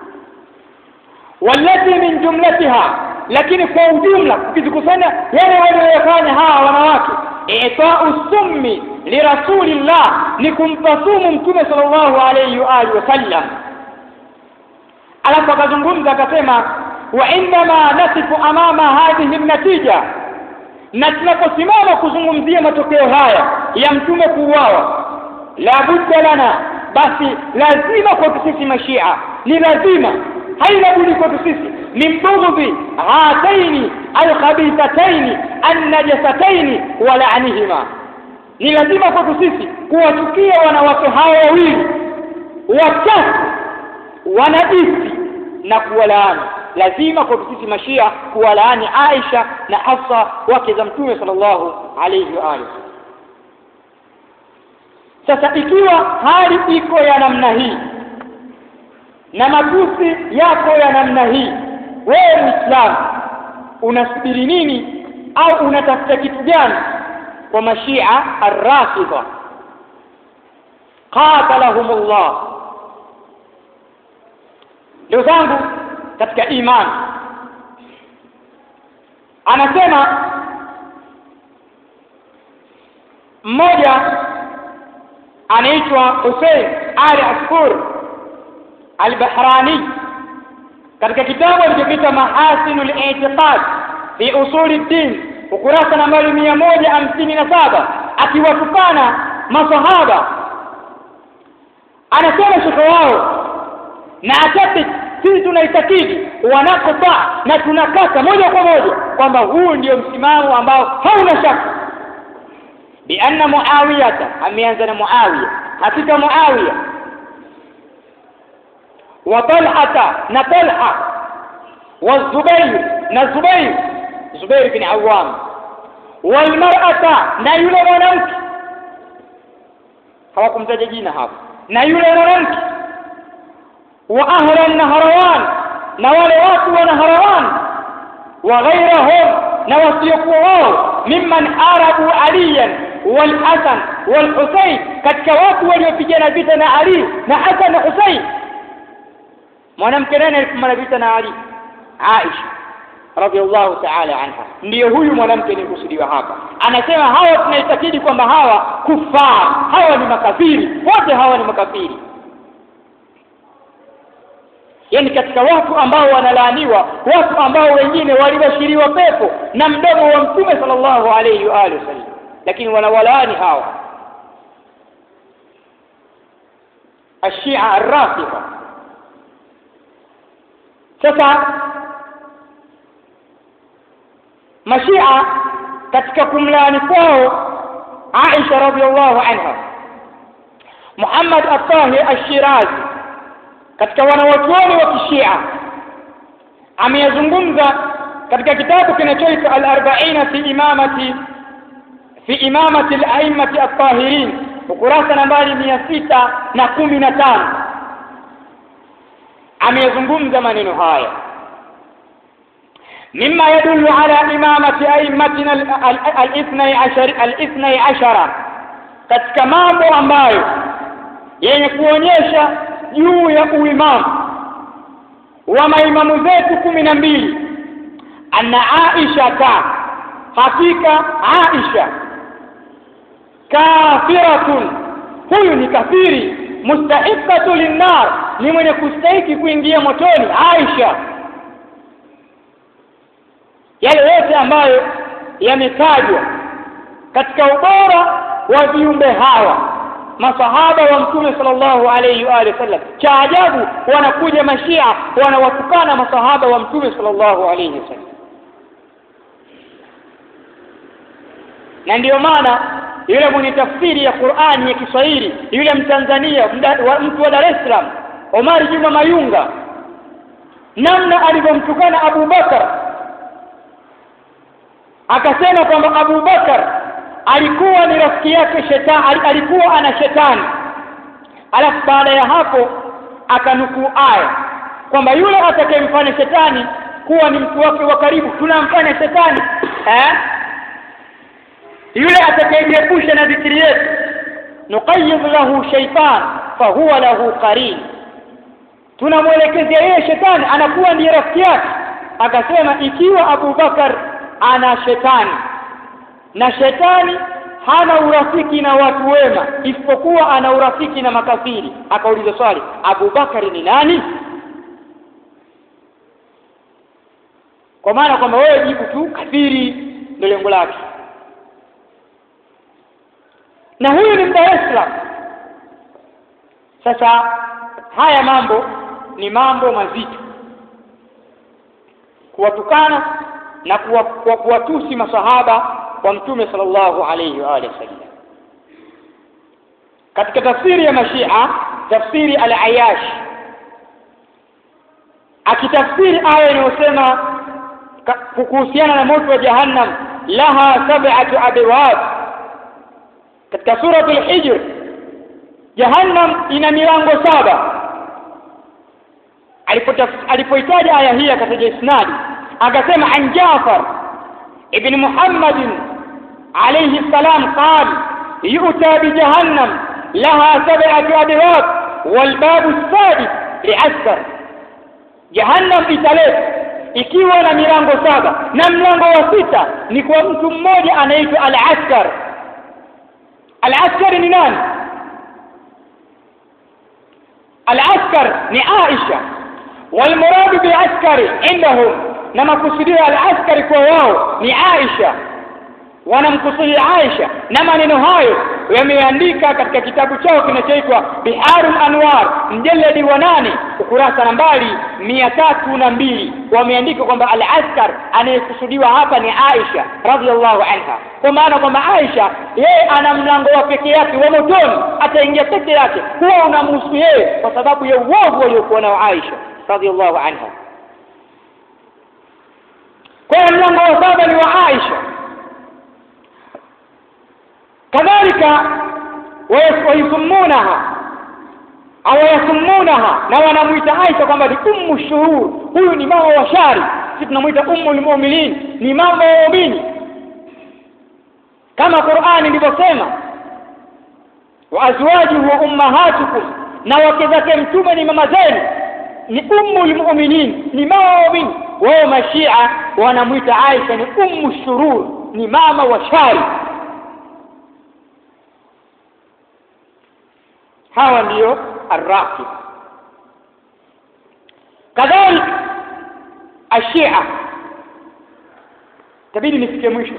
Walati min jumlatiha, lakini kwa ujumla ukizikusanya yale waliyofanya hawa wanawake, ita'u summi li rasulillah, ni kumpa sumu Mtume sallallahu alayhi wa alihi wasallam. Alafu akazungumza akasema, wa indama nasifu amama hadhihi natija, na tunaposimama kuzungumzia matokeo haya ya Mtume kuuawa, la budda lana, basi lazima kwa sisi Mashia, ni lazima, haina budi kwa sisi, min bughdhi hataini alkhabithataini annajasataini wa la'nihima, ni lazima kwa sisi kuwachukia wanawake hao wawili wachafu wanajisi na kuwalaani. Lazima kwa sisi Mashia kuwalaani Aisha na Hafsa, wake za Mtume sallallahu alayhi wa alihi. Sasa ikiwa hali iko ya namna hii na matusi yako ya namna hii, wewe Muislamu unasubiri nini au unatafuta kitu gani kwa Mashia Ar-Rafidha? Qatalahumullah. Ndugu zangu katika imani, anasema mmoja anaitwa Hussein Ali Asfur al-Bahrani, katika kitabu alichokiita Mahasinul I'tiqad fi Usuluddin, ukurasa nambari 157, akiwatukana masahaba, anasema shekhe wao, na atati sisi tunaitakidi wanakota na tunakata moja kwa moja kwamba huu ndio msimamo ambao hauna shaka, bi anna Muawiyah, ameanza na Muawiya, hakika Muawiya, wa Talha na Talha, wa Zubair na Zubair bin Awwam, wal mar'ata, na yule mwanamke, hawakumtaja jina hapo. Na yule mwanamke wa ahla an-Nahrawan, na wale watu wa Nahrawan, wa ghayrahum, na wasiokuwa wao, mimman arabu aliyan wal Hasan wal Husayn, katika watu waliopigana vita na Ali na Hasan na Husayn. Mwanamke nani alipigana vita na Ali? Aisha radhiallahu ta'ala anha. Ndiyo huyu mwanamke ni kusudiwa hapa. Anasema hawa tunaitakidi kwamba hawa kufar, hawa ni makafiri, wote hawa ni makafiri. Yani katika watu ambao wanalaaniwa, watu ambao wengine walibashiriwa pepo na mdomo wa Mtume sallallahu alayhi wa alihi wasallam, lakini wanawalaani hawa Ashia ar-Rafidha. Sasa Mashia katika kumlaani kwao Aisha radhiallahu anha, Muhammad al-Tahir al-Shirazi katika wanawachuoni wa Kishia ameyazungumza katika kitabu kinachoitwa al-40 fi imamati al-a'immati at-tahirin, ukurasa nambari 615. ameyazungumza maneno haya: mimma yadullu ala imamati aimmatina al-ithnay ashara, katika mambo ambayo yenye kuonyesha juu ya uimamu wa maimamu zetu 12, anna Aisha hakika Aisha kafiratun, huyu ni kafiri, mustahiqatu linnar, ni mwenye kustahiki kuingia motoni. Aisha, yale yote ambayo yametajwa katika ubora wa viumbe hawa masahaba wa Mtume sallallahu alayhi wa sallam, cha ajabu wanakuja Mashia wanawatukana masahaba wa Mtume sallallahu alayhi wasallam. Na ndio maana yule mwenye tafsiri ya Qur'ani ya Kiswahili, yule Mtanzania, mtu wa Dar es Salaam, Omar Juma Mayunga, namna alivyomtukana Abu Bakar, akasema kwamba Abu Bakar alikuwa ni rafiki yake shetani, alikuwa ana shetani. Alafu baada ya hapo akanukuu aya kwamba yule atakayemfanya shetani kuwa ni mtu wake wa karibu tunamfanya shetani, yule atakayejiepusha na dhikri yetu nuqayyid lahu shaytan fahuwa lahu qarin, tunamwelekezea yeye shetani, anakuwa ndiye rafiki yake. Akasema ikiwa Abu Bakar ana shetani na shetani hana urafiki na watu wema isipokuwa ana urafiki na makafiri, akauliza swali, Abu Bakari ni nani? Kwa maana kwamba wewe jibu tu kafiri ndio lengo lake. Na huyu ni Dar es Salaam. Sasa haya mambo ni mambo mazito, kuwatukana na kuwatusi masahaba wa Mtume sallallahu alayhi wa sallam. Katika tafsiri ya Mashia, tafsiri al-Ayash, akitafsiri aya inayosema kuhusiana na moto wa Jahannam, laha 7 abwab, katika sura al-Hijr, Jahannam ina milango 7. Alipoitaja aya hii akataja isnadi, akasema an Jafar ibn Muhammad alayhi salam qala yu'ta bi jahannam laha 7 abwab wal bab as-sadis li'askar, Jahannam italetwa ikiwa na milango 7 na mlango wa 6 ni kwa mtu mmoja anaitwa al-askar. Al-askar ni nani? Al-askar ni Aisha, wal murad bi askari indahum, na makusudio al-askari kwa wao ni Aisha, wanamkusudia Aisha. Na maneno hayo yameandika katika kitabu chao kinachoitwa Biharul Anwar, mjaladi wa 8, ukurasa nambari 302. Wameandika kwamba al-askar anayekusudiwa hapa ni Aisha radhiallahu anha, kwa maana kwamba Aisha yeye ana mlango wa pekee yake wa motoni, ataingia pekee yake, huwa unamhusu yeye kwa sababu ya uovu aliokuwa nao Aisha radhiallahu anha. Kwa mlango wa 7 ni wa Aisha. Kadhalika wayasumunaha au yasumunaha, na wanamuita Aisha kwamba ni ummu shuhur, huyu ni mama wa shari. Sisi tunamuita ummul mu'minin, ni mama wa waumini, kama Qur'ani ilivyosema wa azwajuhu wa ummahatukum, na wake zake mtume ni mama zenu, ni ummul mu'minin, ni mama wa waumini. Wao mashia wanamuita Aisha ni ummu shurur, ni mama wa shari. hawa ndio arrafid. Kadhalika ashia, tabidi nifike mwisho,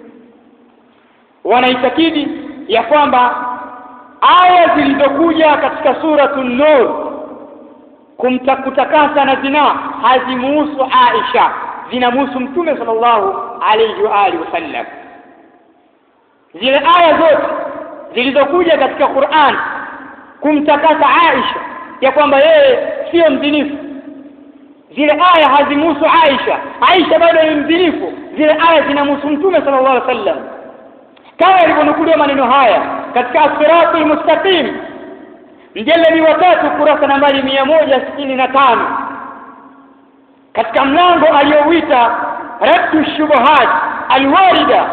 wanaitakidi ya kwamba aya zilizokuja katika suratul Nur kutakasa na zina hazimuhusu Aisha, zinamuhusu Mtume sallallahu alayhi wa alihi wasallam. Zile aya zote zilizokuja katika Qur'an kumtakasa Aisha ya kwamba yeye sio mzinifu, zile aya hazimuhusu Aisha. Aisha bado ni mzinifu, zile aya zinamhusu Mtume sallallahu alayhi wasallam, kama yalivyonukuliwa maneno haya katika As-Siratul Mustaqim mjaladi wa 3 kurasa nambari 165 katika mlango aliyouita raddu shubuhat alwarida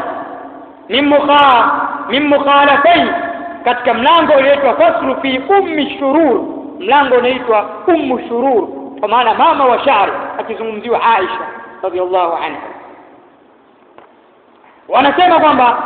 min mukhalafain, katika mlango unaitwa faslu fi ummi shurur, mlango unaitwa ummu shurur, kwa maana mama wa shari, akizungumziwa Aisha radhiallahu anha. Wanasema kwamba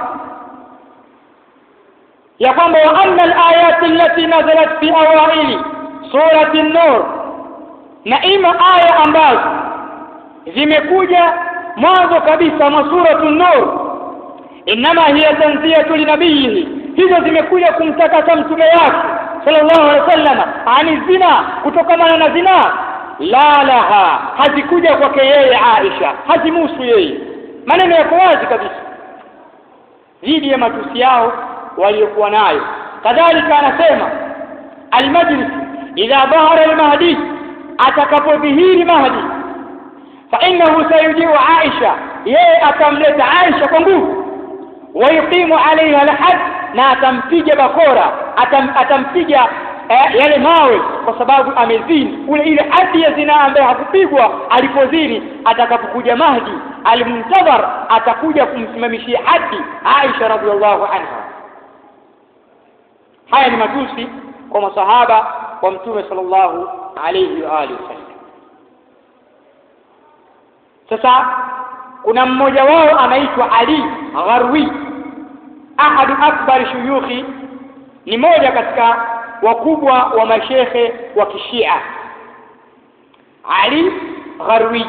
ya kwamba wa anna al-ayat allati nazalat fi awaili surati an-nur, na ima aya ambazo zimekuja mwanzo kabisa mwa suratu an-nur, inma hiya tanziyatu linabiyihi, hizo zimekuja kumtakasa mtume wake sallallahu alaihi wasallam ani zina, kutokana na zina. La laha, hazikuja kwake yeye Aisha, hazimuhusu yeye. Maneno yako wazi kabisa dhidi ya matusi yao waliokuwa nayo. Kadhalika anasema al-Majlis idha dhahara al-Mahdi, atakapodhihiri Mahdi, fa innahu sayujiu Aisha, yeye atamleta Aisha kwa nguvu, wa yuqimu alaiha al-hadd, na atampiga bakora, atampiga yale mawe kwa sababu amezini, ile hadi ya zina ambaye hakupigwa alipozini. Atakapokuja Mahdi al-Muntadhar, atakuja kumsimamishia hadi Aisha radhiallahu anha. Haya ni matusi kwa masahaba wa Mtume sallallahu alayhi wa alihi wasallam. Sasa kuna mmoja wao anaitwa Ali Gharwi, ahadu akbar shuyukhi, ni moja katika wakubwa wa mashekhe wa Kishia. Ali Gharwi,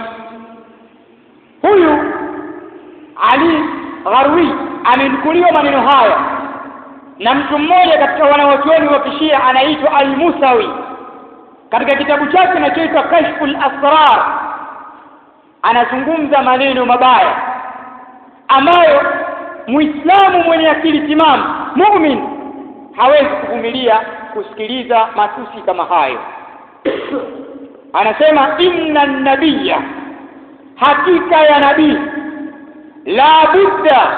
huyu Ali Gharwi amenukuliwa maneno haya na mtu mmoja katika wanawachuoni wa Kishia anaitwa Al-Musawi katika kitabu chake kinachoitwa Kashful Asrar. Anazungumza maneno mabaya ambayo Muislamu mwenye akili timamu, muumini, hawezi kuvumilia kusikiliza matusi kama hayo. Anasema inna nabiyya, hakika ya nabii, la budda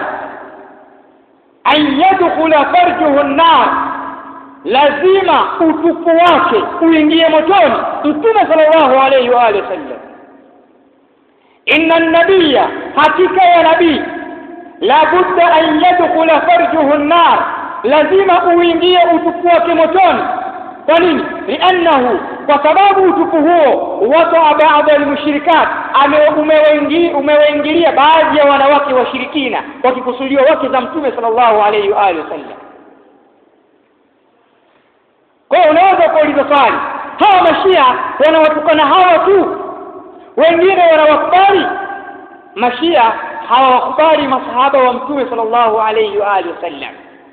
an yadkhula farjuhu an-nar, lazima utupu wake uingie motoni. Mtume sallallahu alayhi wa alihi wasallam, inna an-nabiyya, hakika ya nabii, la budda an yadkhula farjuhu an-nar, lazima uingie utupu wake motoni. Kwa nini? Li'annahu, kwa sababu utupu huo wata baadhi ya mushrikat, umewaingilia baadhi ya wanawake washirikina, wakikusudiwa wake za Mtume sallallahu alayhi wa alihi wasallam. Kwa hiyo unaweza kuuliza swali, hawa mashia wanawatukana hawa tu, wengine wanawakubali? Mashia hawakubali masahaba wa Mtume sallallahu alayhi wa alihi wasallam,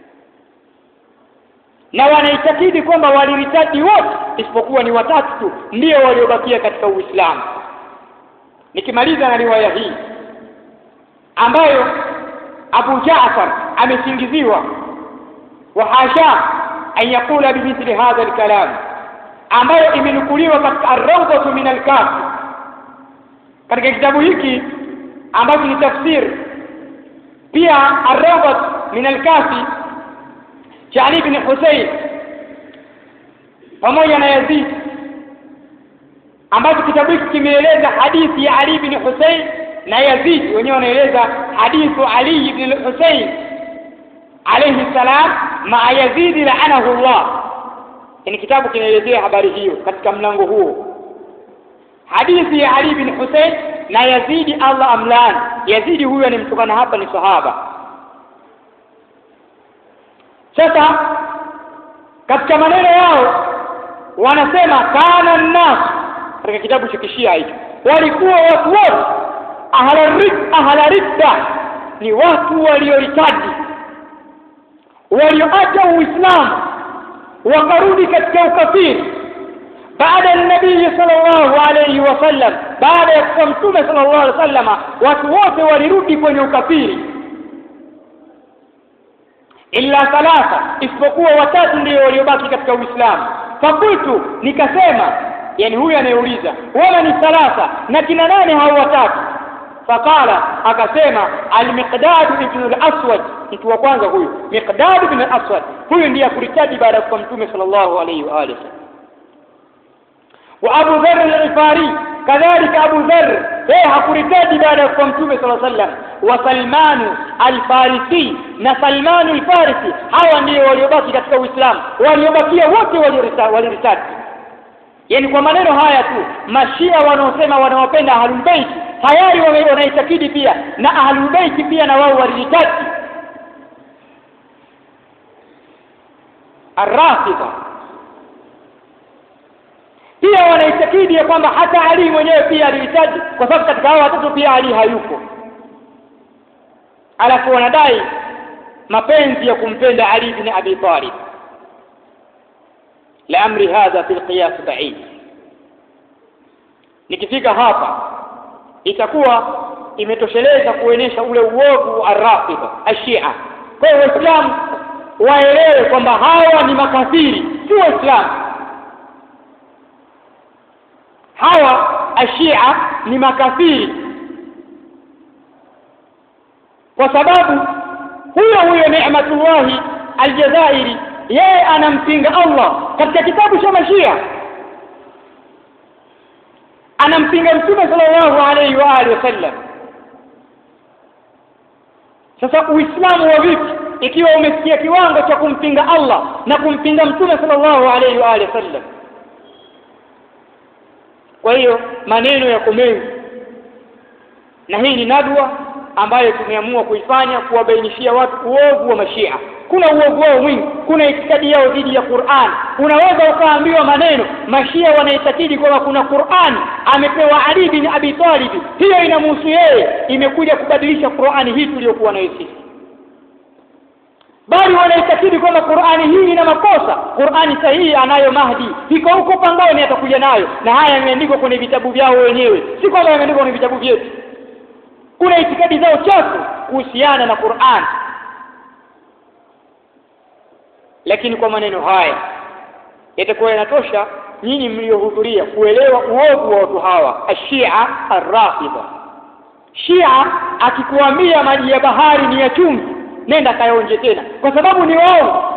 na wanaitakidi kwamba waliritadi wote isipokuwa ni watatu tu ndio waliobakia katika Uislamu. Nikimaliza na riwaya hii ambayo Abu Jaafar amesingiziwa, wa hasha an yakula bimithli hadha al-kalam, ambayo imenukuliwa katika Ar-Rawdatu min al-Kafi, katika kitabu hiki ambacho ni tafsir pia Ar-Rawdatu min al-Kafi, cha Ali ibn Hussein pamoja na Yazid, ambapo kitabu hiki kimeeleza hadithi ya Ali ibn Hussein na Yazid, wenyewe wanaeleza hadithu Ali ibn Hussein alayhi salam ma Yazid la'anahu Allah. Ni kitabu kinaelezea habari hiyo katika mlango huo, hadithi ya Ali ibn Hussein na Yazid Allah amlan. Yazid huyo ni mtokana hapa, ni sahaba. Sasa katika maneno yao wanasema kana nas, katika kitabu cha Kishia hicho, walikuwa watu wote ahla ridda, ni watu walioritadi, walioacha Uislamu wakarudi katika ukafiri baada ya nabii sallallahu alayhi wasallam. Baada ya kufa mtume sallallahu alayhi wasallam, watu wote walirudi kwenye ukafiri illa thalatha, isipokuwa watatu ndio waliobaki katika Uislamu. Fakultu, nikasema, yani huyu anayeuliza wala ni thalatha, na kina nane hao watatu? Faqala, akasema al-Miqdad ibn al-Aswad, mtu wa kwanza huyu Miqdad ibn al-Aswad, huyu ndiye kuritadi baada ya kufa mtume sallallahu alayhi wa alihi. Wa Abu Dharr al-Ghifari, kadhalika Abu Dharr yeye hakuritadi baada ya kufa mtume sallallahu alayhi wasallam. Wa Salman al-Farisi, na Salman al-Farisi, hawa ndio waliobaki katika Uislamu, waliobakia wote waliritadi. Yani kwa maneno haya tu, mashia wanaosema wanawapenda ahlul bait tayari wanaitakidi pia na ahlul bait pia na wao waliritadi. Ar-Rafidha pia wanaitakidi ya kwamba hata Ali mwenyewe pia aliritadi, kwa sababu katika hao watatu pia Ali hayupo. Alafu wanadai mapenzi ya kumpenda Ali ibn Abi Talib. La amri hadha fil qiyas ba'id. Nikifika hapa itakuwa imetosheleza kuenesha ule uovu wa Ar-Rafidha Ashia. Kwa hiyo Waislamu waelewe kwamba hawa ni makafiri, si Waislamu. Hawa Ashia ni makafiri, kwa sababu huyo Ni'matullah al-Jazairi yeye anampinga Allah katika kitabu cha Mashia, anampinga Mtume sallallahu alayhi wa alihi wasallam. Sasa Uislamu wa vipi ikiwa umefikia kiwango cha kumpinga Allah na kumpinga Mtume sallallahu alayhi wa alihi wasallam? Kwa hiyo maneno ya mengi, na hii ni nadwa ambayo tumeamua kuifanya kuwabainishia watu uovu wa Mashia. Kuna uovu wao mwingi, kuna itikadi yao dhidi ya Qur'an. Unaweza ukaambiwa maneno, Mashia wanaitakidi kwamba kuna Qur'an amepewa Ali bin Abi Talib, hiyo inamhusu yeye, imekuja kubadilisha Qur'ani hii tuliyokuwa nayo sisi. Bali wanaitakidi kwamba Qur'ani hii ina makosa, Qur'ani sahihi anayo Mahdi, iko huko pangoni atakuja nayo, na haya yameandikwa kwenye vitabu vyao wenyewe, si kwamba yameandikwa kwenye vitabu vyetu. Kuna itikadi zao chafu kuhusiana na Qur'an. Lakini kwa maneno haya yatakuwa yanatosha nyinyi mliohudhuria kuelewa uovu wa watu hawa Ashia Ar-Rafidha. Shia akikuambia maji ya bahari ni ya chumvi, nenda kayaonje tena, kwa sababu ni wao.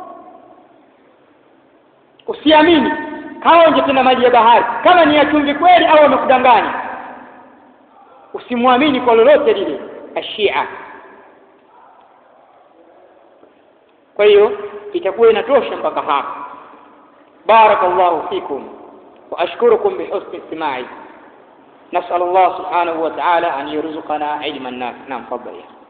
Usiamini, kaonje tena maji ya bahari kama ni ya chumvi kweli au wamekudanganya. Usimwamini kwa lolote lile Ashia. Kwa hiyo itakuwa inatosha mpaka hapa. Barakallahu fikum wa ashkurukum bihusni istima'i. نسأل الله سبحانه وتعالى أن يرزقنا علما نافعا. نعم تفضل.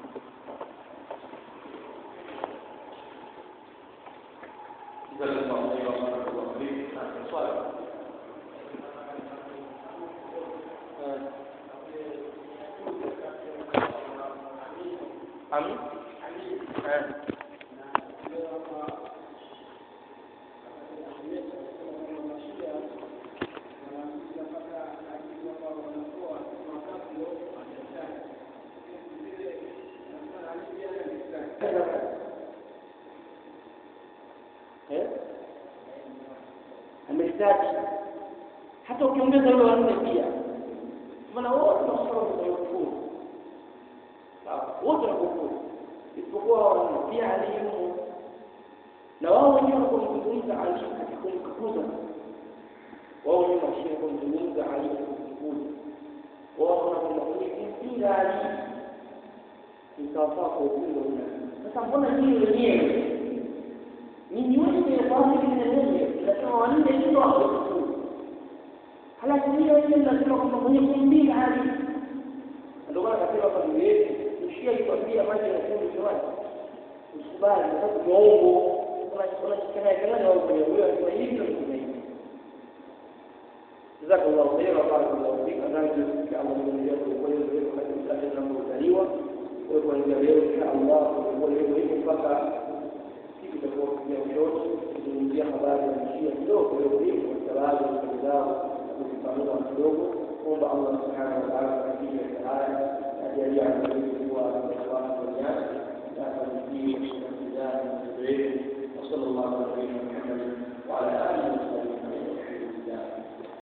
amehitaji hata ukiongeza yule wanne pia, maana wote wanasoma kufuru, wote wanakufuru isipokuwa pia alimu. na wao wenyewe wanapozungumza Ali kumkuza, wao wenyewe wanashia kumzungumza Ali kumkuza, wao wanapomwambia Ali ikawafaa kwa upendo ule. Sasa mbona nyinyi wenyewe nyinyi wote kwa nini mnasema wanne ndio hapo? Halafu hiyo ile mnasema kwamba mwenye kumbia Ali. Ndio maana katika familia yetu ushia ikwambia maji ya kundi jamani. Usikubali kwa sababu muongo. Kuna kikana na wao wenyewe kwa hivyo ni hivi. Jazakallahu khairan wa barakallahu fika na kwa Allah mwenyewe kwa hiyo kwa katika jambo kuzaliwa kwa kuanzia leo insha Allah kwa hiyo mpaka siku itakayokuja kesho tuzungumzia habari ya Shia kidogo leo hii kwa sababu ya zao kufafanua kidogo kwamba Allah subhanahu wa ta'ala katika haya ajalia kuwa kwa duniani na kufikia mtazamo mzuri wa sallallahu alaihi wa sallam wa ala alihi